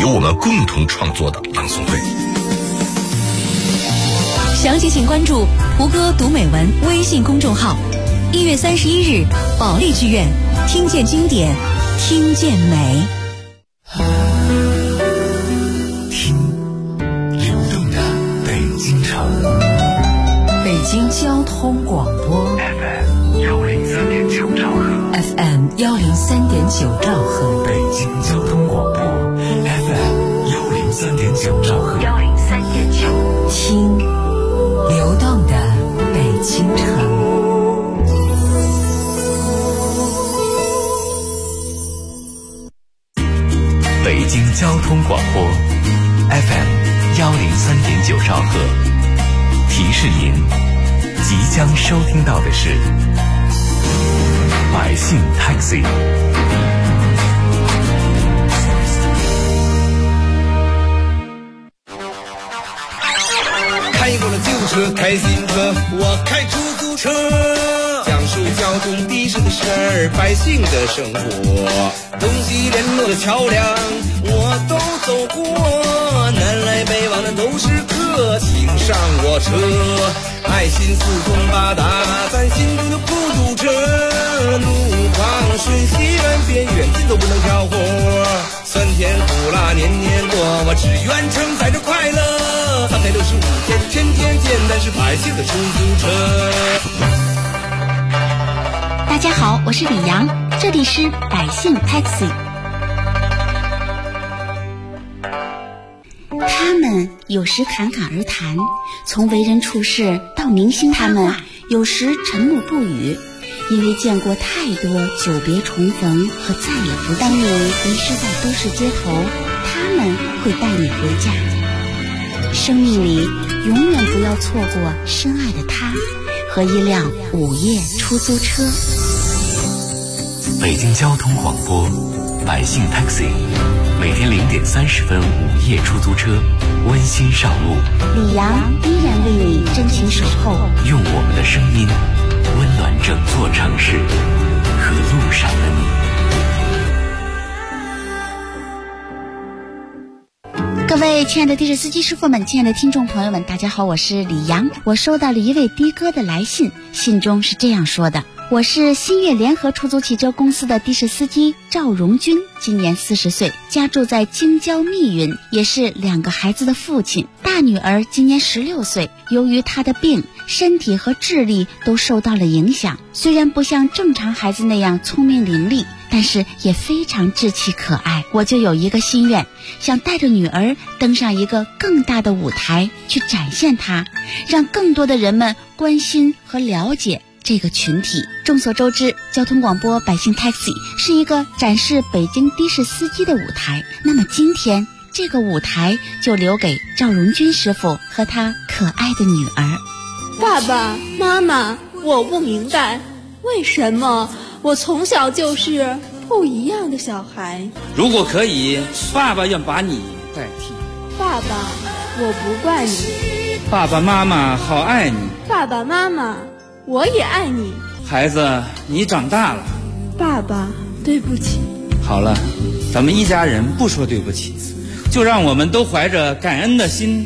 由我们共同创作的朗诵会。 详情请关注胡歌读美文微信公众号。1月31日，保利剧院，听见经典，听见美。 听流动的北京城， 北京交通广播 FM 103.9兆赫 ，FM 103.9兆赫， 北京交通广播 FM 103.9兆赫 103.9，听流动的北京城。 北京交通广播 FM 103.9兆赫，提示您即将收听到的是百姓 Taxi。 开过了旧车，开新车，我开出租车，讲述交通的士的事儿，百姓的生活，东西联络的桥梁我都走过，南来北往的都是客，请上我车，爱心四通八达，咱心中就不堵车，路旁顺西远边远近都不能挑活，酸甜苦辣年年过，我只愿承载着快乐，365天天天见，但是百姓的出租车。 大家好，我是李阳，这里是百姓 Taxi。 他们有时侃侃而谈，从为人处事到明星他们有时沉默不语，因为见过太多久别重逢和再也不见。当你迷失在都市街头，他们会带你回家。生命里永远不要错过深爱的他和一辆午夜出租车。 北京交通广播百姓 Taxi， 每天0点30分午夜出租车，温馨上路。 李阳依然为你真情守候， 用我们的声音温暖整座城市和路上的你。 各位亲爱的的士司机师傅们，亲爱的听众朋友们，大家好，我是李阳。我收到了一位的哥的来信，信中是这样说的：我是新月联合出租汽车公司的的士司机赵荣军，今年40岁，家住在京郊密云，也是2个孩子的父亲。大女儿今年16岁，由于她的病，身体和智力都受到了影响，虽然不像正常孩子那样聪明伶俐，但是也非常稚气可爱。我就有一个心愿，想带着女儿登上一个更大的舞台，去展现她，让更多的人们关心和了解这个群体。众所周知，交通广播百姓 Taxi 是一个展示北京的士司机的舞台，那么今天这个舞台就留给赵荣军师傅和他可爱的女儿。 爸爸妈妈，我不明白为什么我从小就是不一样的小孩。 如果可以，爸爸愿把你代替。 爸爸，我不怪你。 爸爸妈妈好爱你。 爸爸妈妈，我也爱你。 孩子，你长大了。 爸爸，对不起。 好了，咱们一家人不说对不起，就让我们都怀着感恩的心，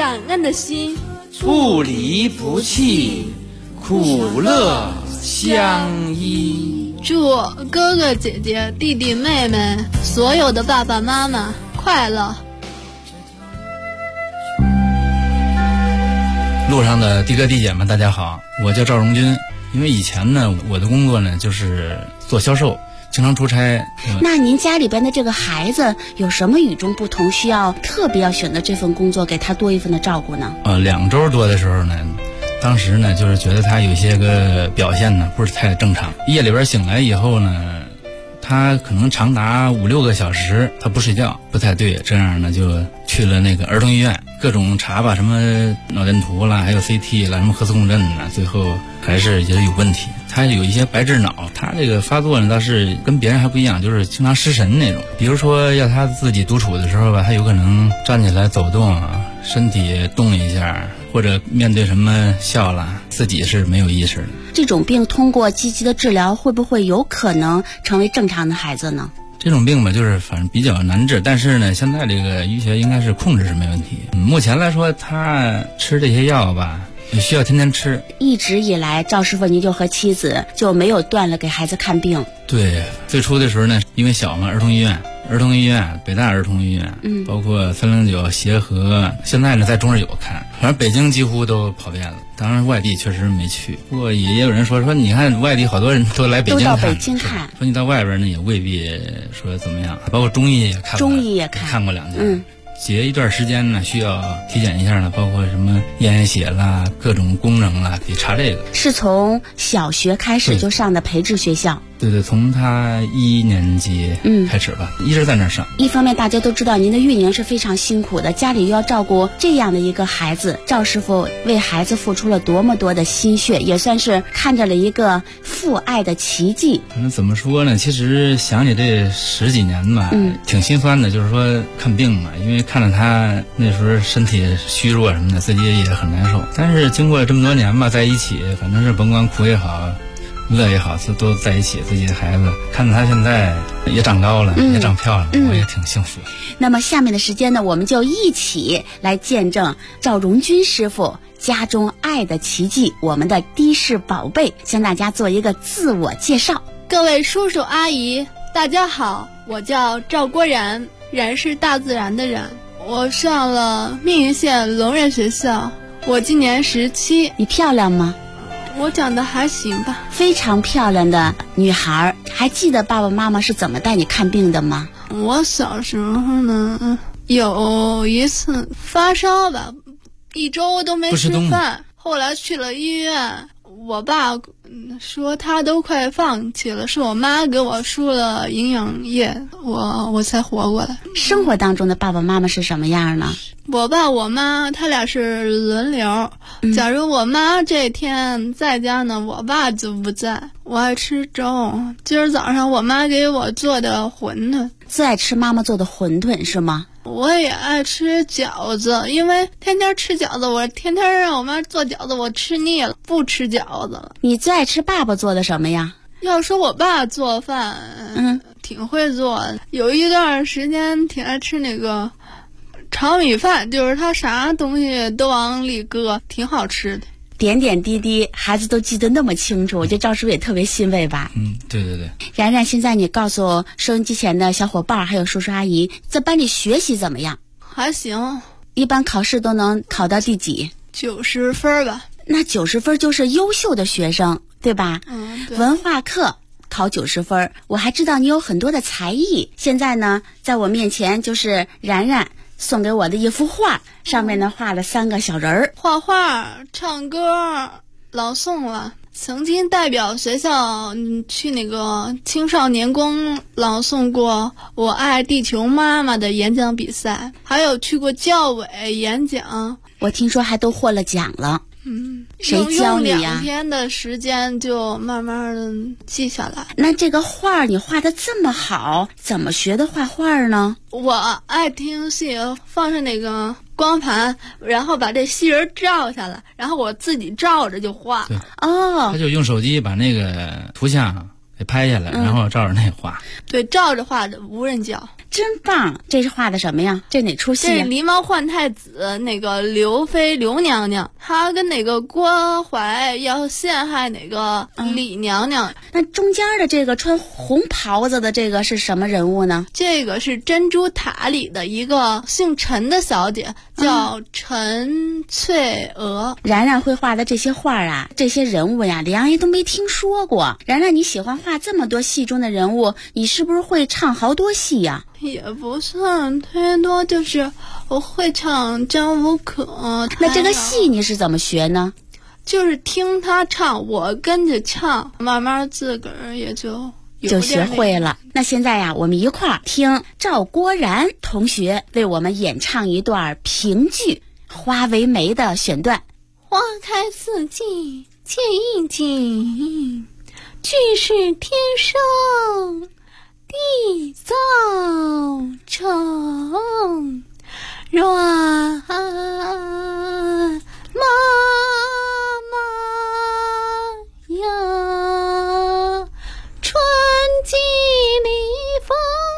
不离不弃，苦乐相依。 祝哥哥姐姐弟弟妹妹所有的爸爸妈妈快乐。 路上的的哥弟姐们大家好，我叫赵荣军。因为以前呢，我的工作呢就是做销售，经常出差。 那您家里边的这个孩子有什么与众不同，需要特别要选择这份工作，给他多一份的照顾呢 ？2周多的时候呢，当时呢就是觉得他有些个表现呢不是太正常。夜里边醒来以后呢，他可能长达5-6个小时他不睡觉，不太对。这样呢就去了那个儿童医院，各种查吧，什么脑电图啦，还有 CT 啦，什么核磁共振啦，最后还是觉得有问题。他有一些白质脑，他这个发作呢倒是跟别人还不一样，就是经常失神那种。比如说要他自己独处的时候吧，他有可能站起来走动啊，身体动一下，或者面对什么笑啦，自己是没有意识的。 这种病通过积极的治疗，会不会有可能成为正常的孩子呢？ 这种病吧，就是反正比较难治，但是呢，现在这个医学应该是控制是没问题。目前来说，他吃这些药吧，需要天天吃。 一直以来，赵师傅您就和妻子就没有断了给孩子看病。 对，最初的时候呢，因为小嘛，儿童医院、北大儿童医院，包括309、协和，现在呢在中日友看，反正北京几乎都跑遍了。当然外地确实没去，不过也有人说你看外地好多人都来北京看， 都到北京看， 说你到外边呢也未必说怎么样，包括中医也看过，看过2家。节一段时间呢，需要体检一下呢，包括什么验血啦、各种功能啦，得查这个。 是从小学开始就上的培智学校。 对，从他1年级开始吧，一直在那儿上。 一方面大家都知道您的运营是非常辛苦的，家里又要照顾这样的一个孩子，赵师傅为孩子付出了多么多的心血，也算是看着了一个父爱的奇迹。 怎么说呢？其实想起这10几年吧，挺心酸的，就是说看病嘛，因为看着他那时候身体虚弱什么的，自己也很难受。但是经过这么多年吧，在一起，反正是甭管苦也好，乐也好，都在一起，自己的孩子看着他现在也长高了，也长漂亮，我也挺幸福。 那么下面的时间呢，我们就一起来见证赵荣军师傅家中爱的奇迹，我们的的士宝贝向大家做一个自我介绍。 各位叔叔阿姨大家好，我叫赵国然，然是大自然的然，我上了密云县龙仁学校，我今年17。 你漂亮吗？ 我长得还行吧。 非常漂亮的女孩。还记得爸爸妈妈是怎么带你看病的吗？ 我小时候呢，有一次发烧吧，1周都没吃饭，后来去了医院，我爸说他都快放弃了，是我妈给我输了营养液，我才活过来。 生活当中的爸爸妈妈是什么样呢？ 我爸我妈他俩是轮流，假如我妈这天在家呢，我爸就不在。我爱吃粥，今儿早上我妈给我做的馄饨。 最爱吃妈妈做的馄饨是吗？ 我也爱吃饺子，因为天天吃饺子，我天天让我妈做饺子，我吃腻了，不吃饺子了。 你最爱吃爸爸做的什么呀？ 要说我爸做饭，挺会做的。有一段时间挺爱吃那个炒米饭，就是他啥东西都往里搁，挺好吃的。 点点滴滴孩子都记得那么清楚，我觉得赵师傅也特别欣慰吧。 对。 然然，现在你告诉收音机前的小伙伴还有叔叔阿姨，在班里学习怎么样？ 还行。 一般考试都能考到第几 ？90分吧。 那90分就是优秀的学生，对吧？ 对。 文化课考90分，我还知道你有很多的才艺。现在呢，在我面前就是然然送给我的一幅画，上面呢画了3个小人儿。 画画、唱歌、朗诵了。曾经代表学校去那个青少年宫朗诵过《我爱地球妈妈》的演讲比赛，还有去过教委演讲。 我听说还都获了奖了。谁教你呀？ 用2天的时间就慢慢的记下来。 那这个画你画的这么好，怎么学的画画呢？ 我爱听戏，放上那个光盘，然后把这戏人照下来，然后我自己照着就画。 对，他就用手机把那个图像给拍下来，然后照着那画。 对，照着画的，无人教。 真棒！这是画的什么呀？这哪出戏这是狸猫换太子，那个刘妃刘娘娘，她跟那个郭槐要陷害那个李娘娘。 那中间的这个穿红袍子的这个是什么人物呢？ 这个是珍珠塔里的一个姓陈的小姐，叫陈翠娥。 然然会画的这些画啊，这些人物呀，李阿姨都没听说过。然然，你喜欢画这么多戏中的人物，你是不是会唱好多戏呀？ 也不算太多，就是我会唱张无可。 那这个戏你是怎么学呢？ 就是听他唱，我跟着唱，慢慢自个儿也就学会了。那现在呀，我们一块儿听赵国然同学为我们演唱一段评剧《花为媒》的选段。 花开四季见一景，俱是天生地造成，软妈妈呀，春季里风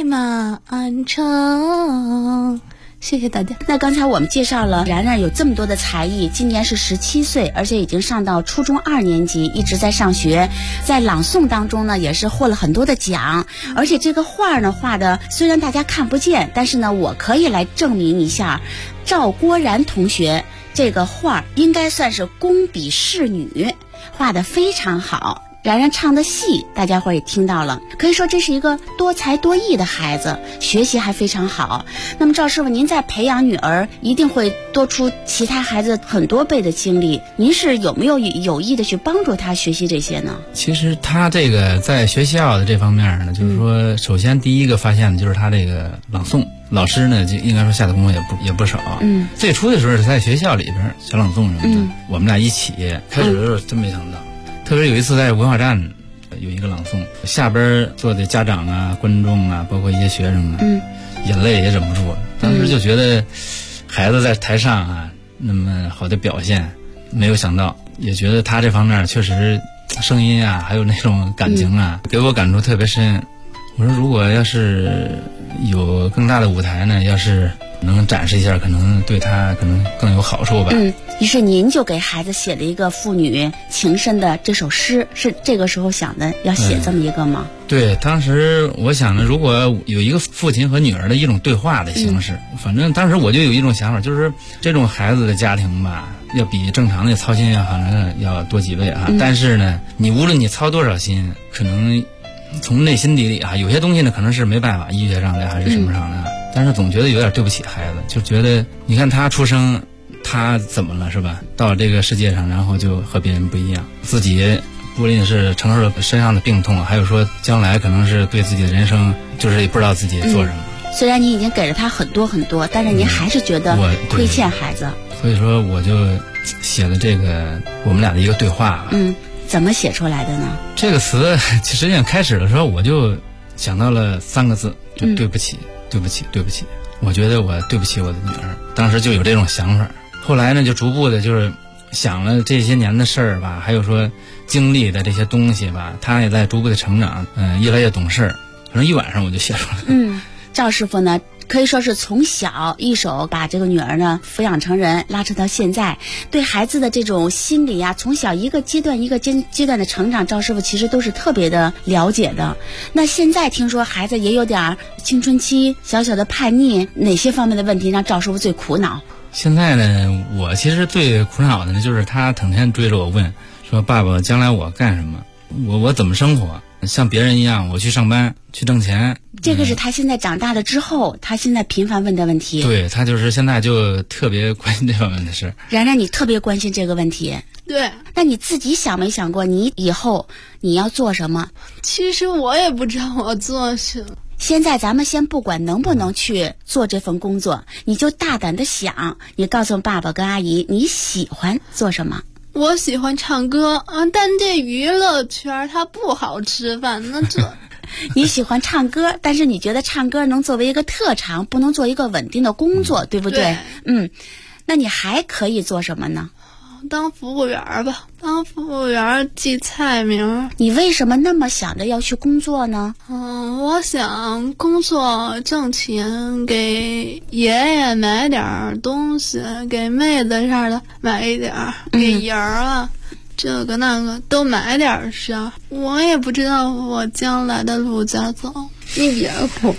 漫长。谢谢大家。 那刚才我们介绍了然然有这么多的才艺，今年是17岁，而且已经上到初中2年级，一直在上学，在朗诵当中呢也是获了很多的奖，而且这个画呢画的虽然大家看不见，但是呢我可以来证明一下，赵郭然同学这个画应该算是工笔仕女，画得非常好。然然唱的戏大家伙也听到了，可以说这是一个多才多艺的孩子，学习还非常好。那么赵师傅，您在培养女儿一定会多出其他孩子很多倍的精力，您是有没有有意的去帮助她学习这些呢？ 其实他这个在学校的这方面呢，就是说首先第一个发现的就是他这个朗诵，老师呢就应该说下的功夫也不少。最初的时候是在学校里边小朗诵什么的，我们俩一起开始的时候真没想到。特别有一次在文化站有一个朗诵，下边坐的家长啊、观众啊，包括一些学生啊，眼泪也忍不住了。当时就觉得孩子在台上啊那么好的表现，没有想到，也觉得他这方面确实声音啊，还有那种感情啊，给我感触特别深。我说如果要是有更大的舞台呢，要是能展示一下，可能对他可能更有好处吧。 于是您就给孩子写了一个父女情深的这首诗，是这个时候想的要写这么一个吗？ 对，当时我想呢，如果有一个父亲和女儿的一种对话的形式，反正当时我就有一种想法，就是这种孩子的家庭吧，要比正常的操心好像要多几倍啊。但是呢，你无论你操多少心，可能从内心底里啊，有些东西呢可能是没办法，医学上的还是什么上的，但是总觉得有点对不起孩子，就觉得你看他出生。他怎么了是吧？到了这个世界上，然后就和别人不一样，自己不仅是承受了身上的病痛，还有说将来可能是对自己的人生就是也不知道自己做什么。 虽然你已经给了他很多很多，但是您还是觉得亏欠孩子。 所以说我就写了这个我们俩的一个对话吧。 怎么写出来的呢？ 这个词实际上开始的时候我就想到了3个字，就对不起，对不起，对不起。我觉得我对不起我的女儿，当时就有这种想法。后来呢，就逐步的就是想了这些年的事儿吧，还有说经历的这些东西吧，他也在逐步的成长，越来越懂事，可能一晚上我就写出来了。 赵师傅呢，可以说是从小一手把这个女儿呢抚养成人，拉扯到现在，对孩子的这种心理啊，从小一个阶段一个阶段的成长，赵师傅其实都是特别的了解的。那现在听说孩子也有点青春期小小的叛逆，哪些方面的问题让赵师傅最苦恼？ 现在呢，我其实最苦恼的呢，就是他整天追着我问，说爸爸，将来我干什么？我怎么生活？像别人一样，我去上班去挣钱。 这个是他现在长大了之后，他现在频繁问的问题。 对，他就是现在就特别关心这方面的事。 然然，你特别关心这个问题。 对。 那你自己想没想过，你以后你要做什么？ 其实我也不知道我做什么。 现在咱们先不管能不能去做这份工作，你就大胆的想，你告诉爸爸跟阿姨你喜欢做什么。 我喜欢唱歌啊，但这娱乐圈它不好吃饭，那这你喜欢唱歌，但是你觉得唱歌能作为一个特长，不能做一个稳定的工作，对不对？那你还可以做什么呢？ 当服务员吧，当服务员记菜名。 你为什么那么想着要去工作呢？ 我想工作挣钱，给爷爷买点东西，给妹子啥的买一点，给人啊这个那个都买点啥。我也不知道我将来的路咋走，你别哭。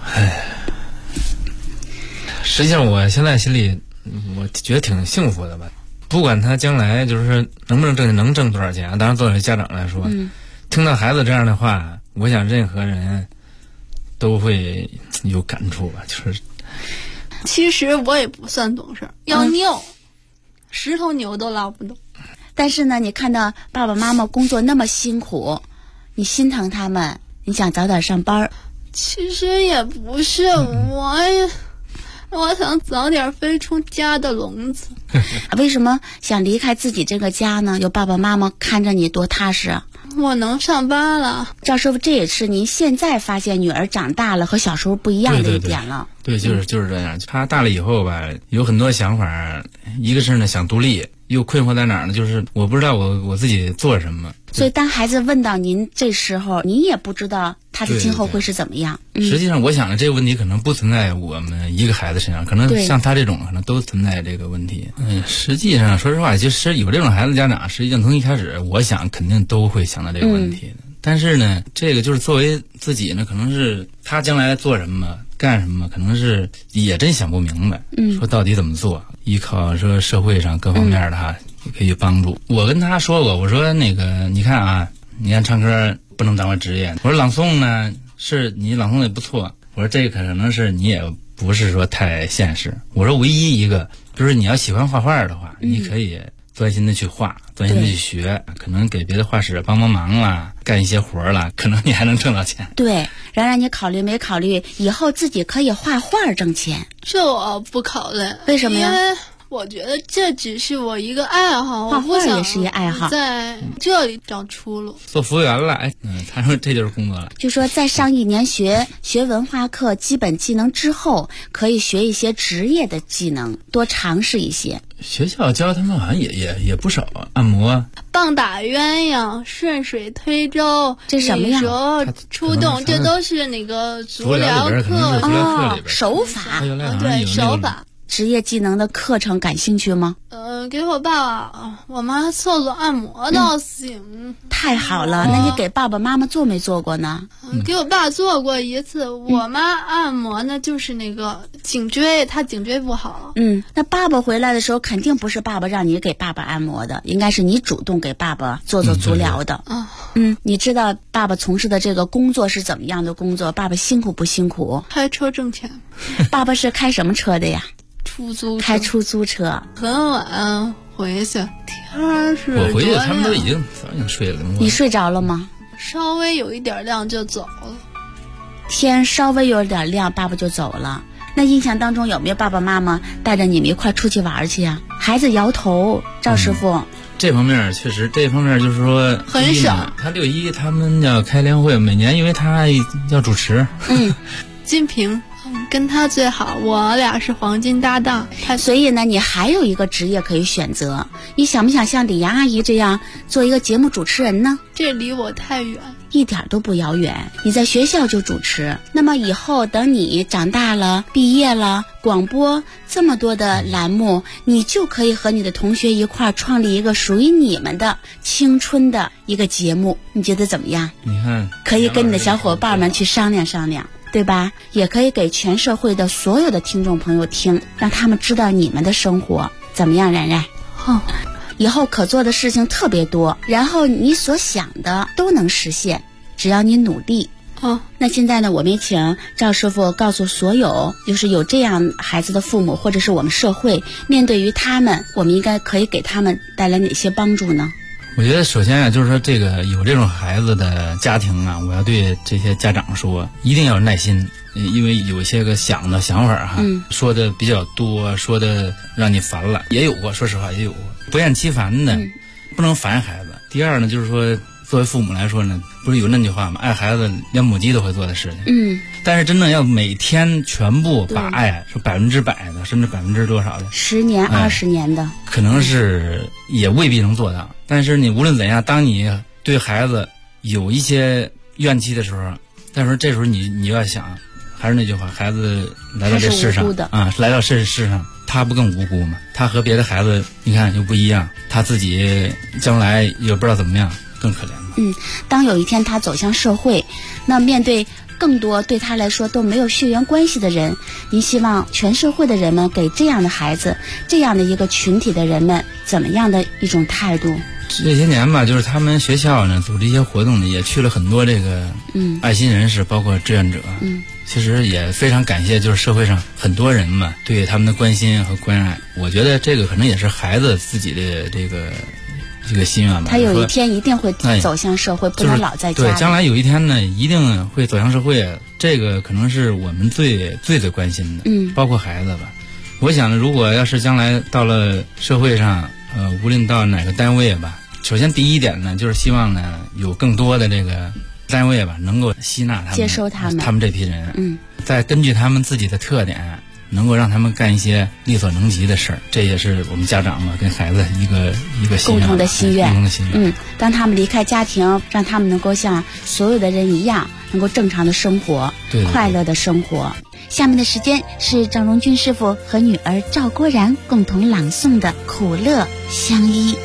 实际上我现在心里我觉得挺幸福的吧。不管他将来就是能不能挣钱，能挣多少钱，当然作为家长来说，听到孩子这样的话，我想任何人都会有感触吧。就是其实我也不算懂事，要拗石头扭都拉不动。 但是呢，你看到爸爸妈妈工作那么辛苦，你心疼他们，你想早点上班。 其实也不是，我想早点飞出家的笼子。 为什么想离开自己这个家呢？有爸爸妈妈看着你多踏实啊！ 我能上班了。 赵师傅，这也是您现在发现女儿长大了和小时候不一样的一点了。 对，就是这样。她大了以后吧，有很多想法，一个是呢想独立，又困惑在哪儿呢？就是我不知道我自己做什么。 所以当孩子问到您这时候，您也不知道他的今后会是怎么样。 实际上我想这个问题可能不存在我们一个孩子身上，可能像他这种可能都存在这个问题。实际上说实话，其实有这种孩子家长，实际上从一开始我想肯定都会想到这个问题的。但是呢，这个就是作为自己呢，可能是他将来做什么干什么，可能是也真想不明白。说到底怎么做，依靠说社会上各方面的哈，也可以帮助。我跟他说过，我说那个你看啊，你看唱歌不能当为职业，我说朗诵呢是你朗诵的也不错，我说这个可能是你也不是说太现实。我说唯一一个就是你要喜欢画画的话，你可以专心的去画，专心的去学，可能给别的画室帮忙啦，干一些活啦，可能你还能挣到钱。 对，然而你考虑没考虑以后自己可以画画挣钱？ 这我不考虑。 为什么呀？ 因为我觉得这只是我一个爱好， 画画也是一爱好， 在这里找出路。 做服务员了，他说这就是工作了。 就说在上1年学文化课基本技能之后，可以学一些职业的技能，多尝试一些。 学校教他们好像也不少，按摩、 棒打鸳鸯、顺水推舟， 这什么呀？ 出动，这都是那个足疗课手法， 对手法。 职业技能的课程感兴趣吗？ 给我爸我妈做做按摩倒行。 太好了，那你给爸爸妈妈做没做过呢？ 给我爸做过一次，我妈按摩呢就是那个颈椎，他颈椎不好。 那爸爸回来的时候肯定不是爸爸让你给爸爸按摩的，应该是你主动给爸爸做足疗的。你知道爸爸从事的这个工作是怎么样的工作？爸爸辛苦不辛苦？ 开车挣钱。 爸爸是开什么车的呀？开出租车。 很晚回去，天是我回去他们都已经早已经睡了。 你睡着了吗？ 稍微有一点亮就走了。 天稍微有点亮，爸爸就走了。那印象当中有没有爸爸妈妈带着你们一块出去玩去呀？孩子摇头，赵师傅。 这方面确实，这方面就是说很少。 他6一他们要开联会，每年因为他要主持。 金平跟他最好，我俩是黄金搭档。 所以呢，你还有一个职业可以选择。你想不想像李阳阿姨这样做一个节目主持人呢？ 这离我太远。 一点都不遥远，你在学校就主持。那么以后等你长大了，毕业了，广播这么多的栏目，你就可以和你的同学一块创立一个属于你们的青春的一个节目，你觉得怎么样？ 你看， 可以跟你的小伙伴们去商量商量，对吧？也可以给全社会的所有的听众朋友听，让他们知道你们的生活怎么样。然然，以后可做的事情特别多，然后你所想的都能实现，只要你努力。那现在呢，我们也请赵师傅告诉所有就是有这样孩子的父母，或者是我们社会，面对于他们，我们应该可以给他们带来哪些帮助呢？ 我觉得首先就是说这个有这种孩子的家庭啊，我要对这些家长说，一定要有耐心。因为有些个想法说的比较多，说的让你烦了，也有过，说实话也有过，不厌其烦的，不能烦孩子。第二呢，就是说作为父母来说呢，不是有那句话吗？爱孩子连母鸡都会做的事情。但是真正要每天全部把爱说100%的，甚至%多少的 ，10年、20年的， 可能是也未必能做到。但是你无论怎样，当你对孩子有一些怨气的时候，但是这时候你要想。还是那句话，孩子来到这世上来到这世上，他不更无辜吗？他和别的孩子，你看又不一样，他自己将来也不知道怎么样，更可怜了。 当有一天他走向社会，那面对更多对他来说都没有血缘关系的人，您希望全社会的人们给这样的孩子，这样的一个群体的人们怎么样的一种态度？ 这些年吧，就是他们学校呢组织一些活动呢，也去了很多这个爱心人士，包括志愿者。其实也非常感谢，就是社会上很多人嘛对他们的关心和关爱。我觉得这个可能也是孩子自己的这个心愿吧。 他有一天一定会走向社会，不能老在家里。 对，将来有一天呢，一定会走向社会。这个可能是我们最关心的，包括孩子吧。我想，如果要是将来到了社会上，无论到哪个单位吧，首先第一点呢，就是希望呢有更多的这个单位吧，能够吸纳他们， 接收他们这批人，再根据他们自己的特点， 能够让他们干一些力所能及的事儿，这也是我们家长嘛跟孩子一个共同的心愿。当他们离开家庭，让他们能够像所有的人一样，能够正常的生活，快乐的生活。下面的时间是张荣军师傅和女儿赵郭然共同朗诵的《苦乐相依》。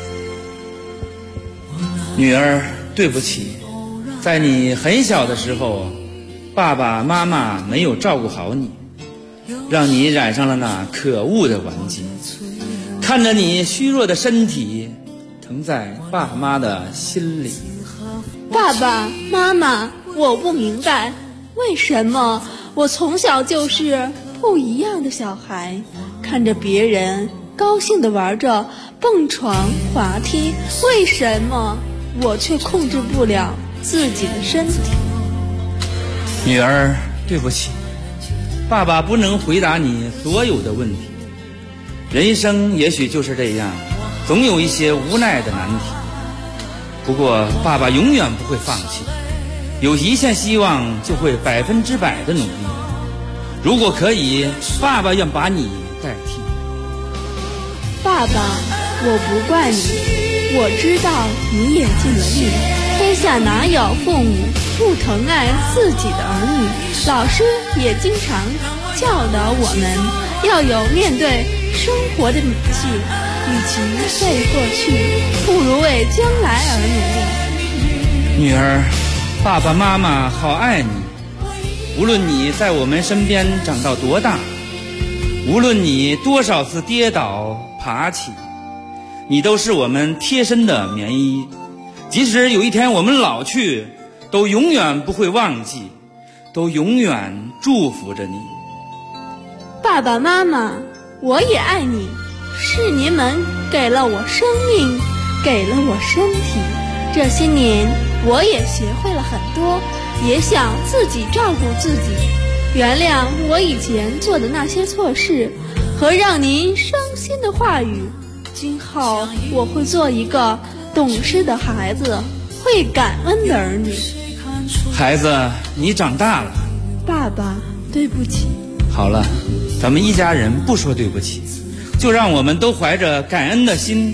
女儿，对不起，在你很小的时候，爸爸妈妈没有照顾好你，让你染上了那可恶的顽疾。看着你虚弱的身体，疼在爸妈的心里。 爸爸妈妈，我不明白，为什么我从小就是不一样的小孩，看着别人高兴地玩着蹦床滑梯，为什么我却控制不了自己的身体？ 女儿，对不起，爸爸不能回答你所有的问题。人生也许就是这样，总有一些无奈的难题。不过爸爸永远不会放弃，有一线希望就会100%的努力。如果可以，爸爸愿把你代替。 爸爸，我不怪你，我知道你也尽了力。天下哪有父母不疼爱自己的儿女？老师也经常教导我们要有面对生活的勇气，与其为过去，不如为将来而努力。 女儿，爸爸妈妈好爱你，无论你在我们身边长到多大，无论你多少次跌倒爬起，你都是我们贴身的棉衣。即使有一天我们老去，都永远不会忘记，都永远祝福着你。 爸爸妈妈，我也爱你，是你们给了我生命，给了我身体。这些年我也学会了很多，也想自己照顾自己，原谅我以前做的那些错事和让您伤心的话语。今后我会做一个懂事的孩子，会感恩的儿女。 孩子，你长大了。 爸爸，对不起。 好了，咱们一家人不说对不起，就让我们都怀着感恩的心，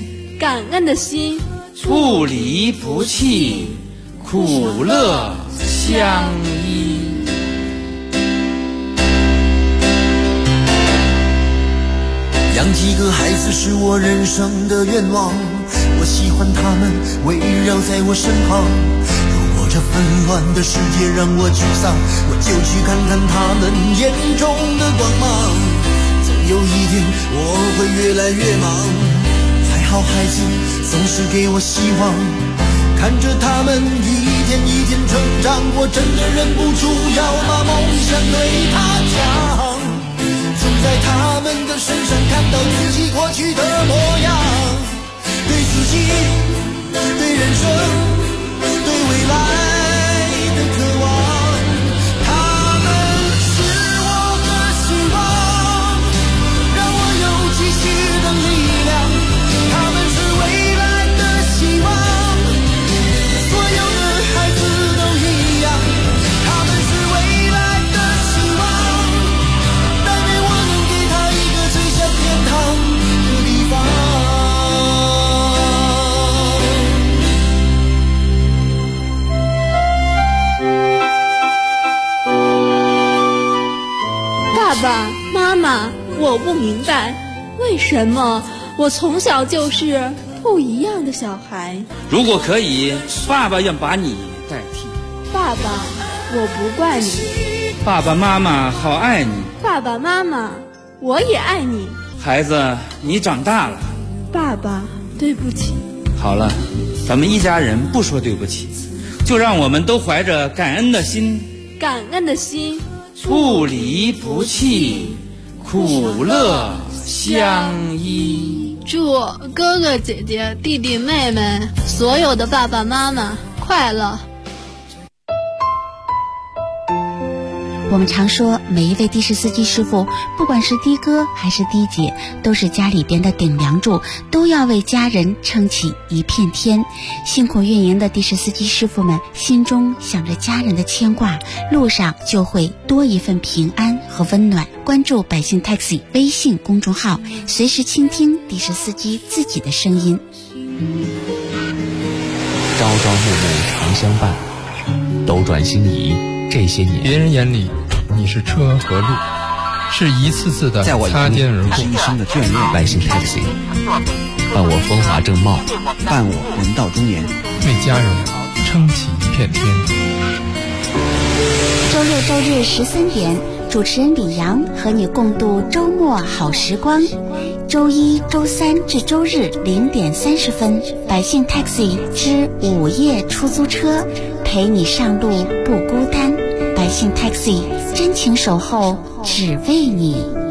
不离不弃，苦乐相依。 养几个孩子是我人生的愿望，我喜欢他们围绕在我身旁。如果这纷乱的世界让我沮丧，我就去看看他们眼中的光芒。总有一天我会越来越忙，还好孩子总是给我希望，看着他们一天一天成长，我真的忍不住要把梦想对他讲。总在他们的身上看到自己过去的模样，对自己，对人生，对未来的渴望。他们是我的希望，让我有继续的力量。他们是未来的希望，所有的孩子都一样。他们是未来的希望，但愿我能给他一个最像天堂的地方。 爸爸妈妈，我不明白，为什么我从小就是不一样的小孩？ 如果可以，爸爸愿把你代替。 爸爸，我不怪你。 爸爸妈妈好爱你。 爸爸妈妈，我也爱你。 孩子，你长大了。 爸爸，对不起。 好了，咱们一家人不说对不起，就让我们都怀着感恩的心，不离不弃，苦乐相依。 祝哥哥姐姐弟弟妹妹所有的爸爸妈妈快乐。 我们常说，每一位的士司机师傅，不管是的哥还是的姐，都是家里边的顶梁柱，都要为家人撑起一片天。辛苦运营的的士司机师傅们，心中想着家人的牵挂，路上就会多一份平安和温暖。关注百姓 Taxi 微信公众号，随时倾听的士司机自己的声音。 朝朝暮暮常相伴，斗转星移这些年， 别人眼里你是车和路，是一次次的擦肩而过， 是一生的眷恋。 百姓 Taxi 伴我风华正茂， 伴我人到中年， 为家人撑起一片天。 周六周日13点，主持人李阳和你共度周末好时光。周一、周三至周日0点30分，百姓 Taxi 之午夜出租车，陪你上路不孤单。百姓 Taxi 真情守候，只为你。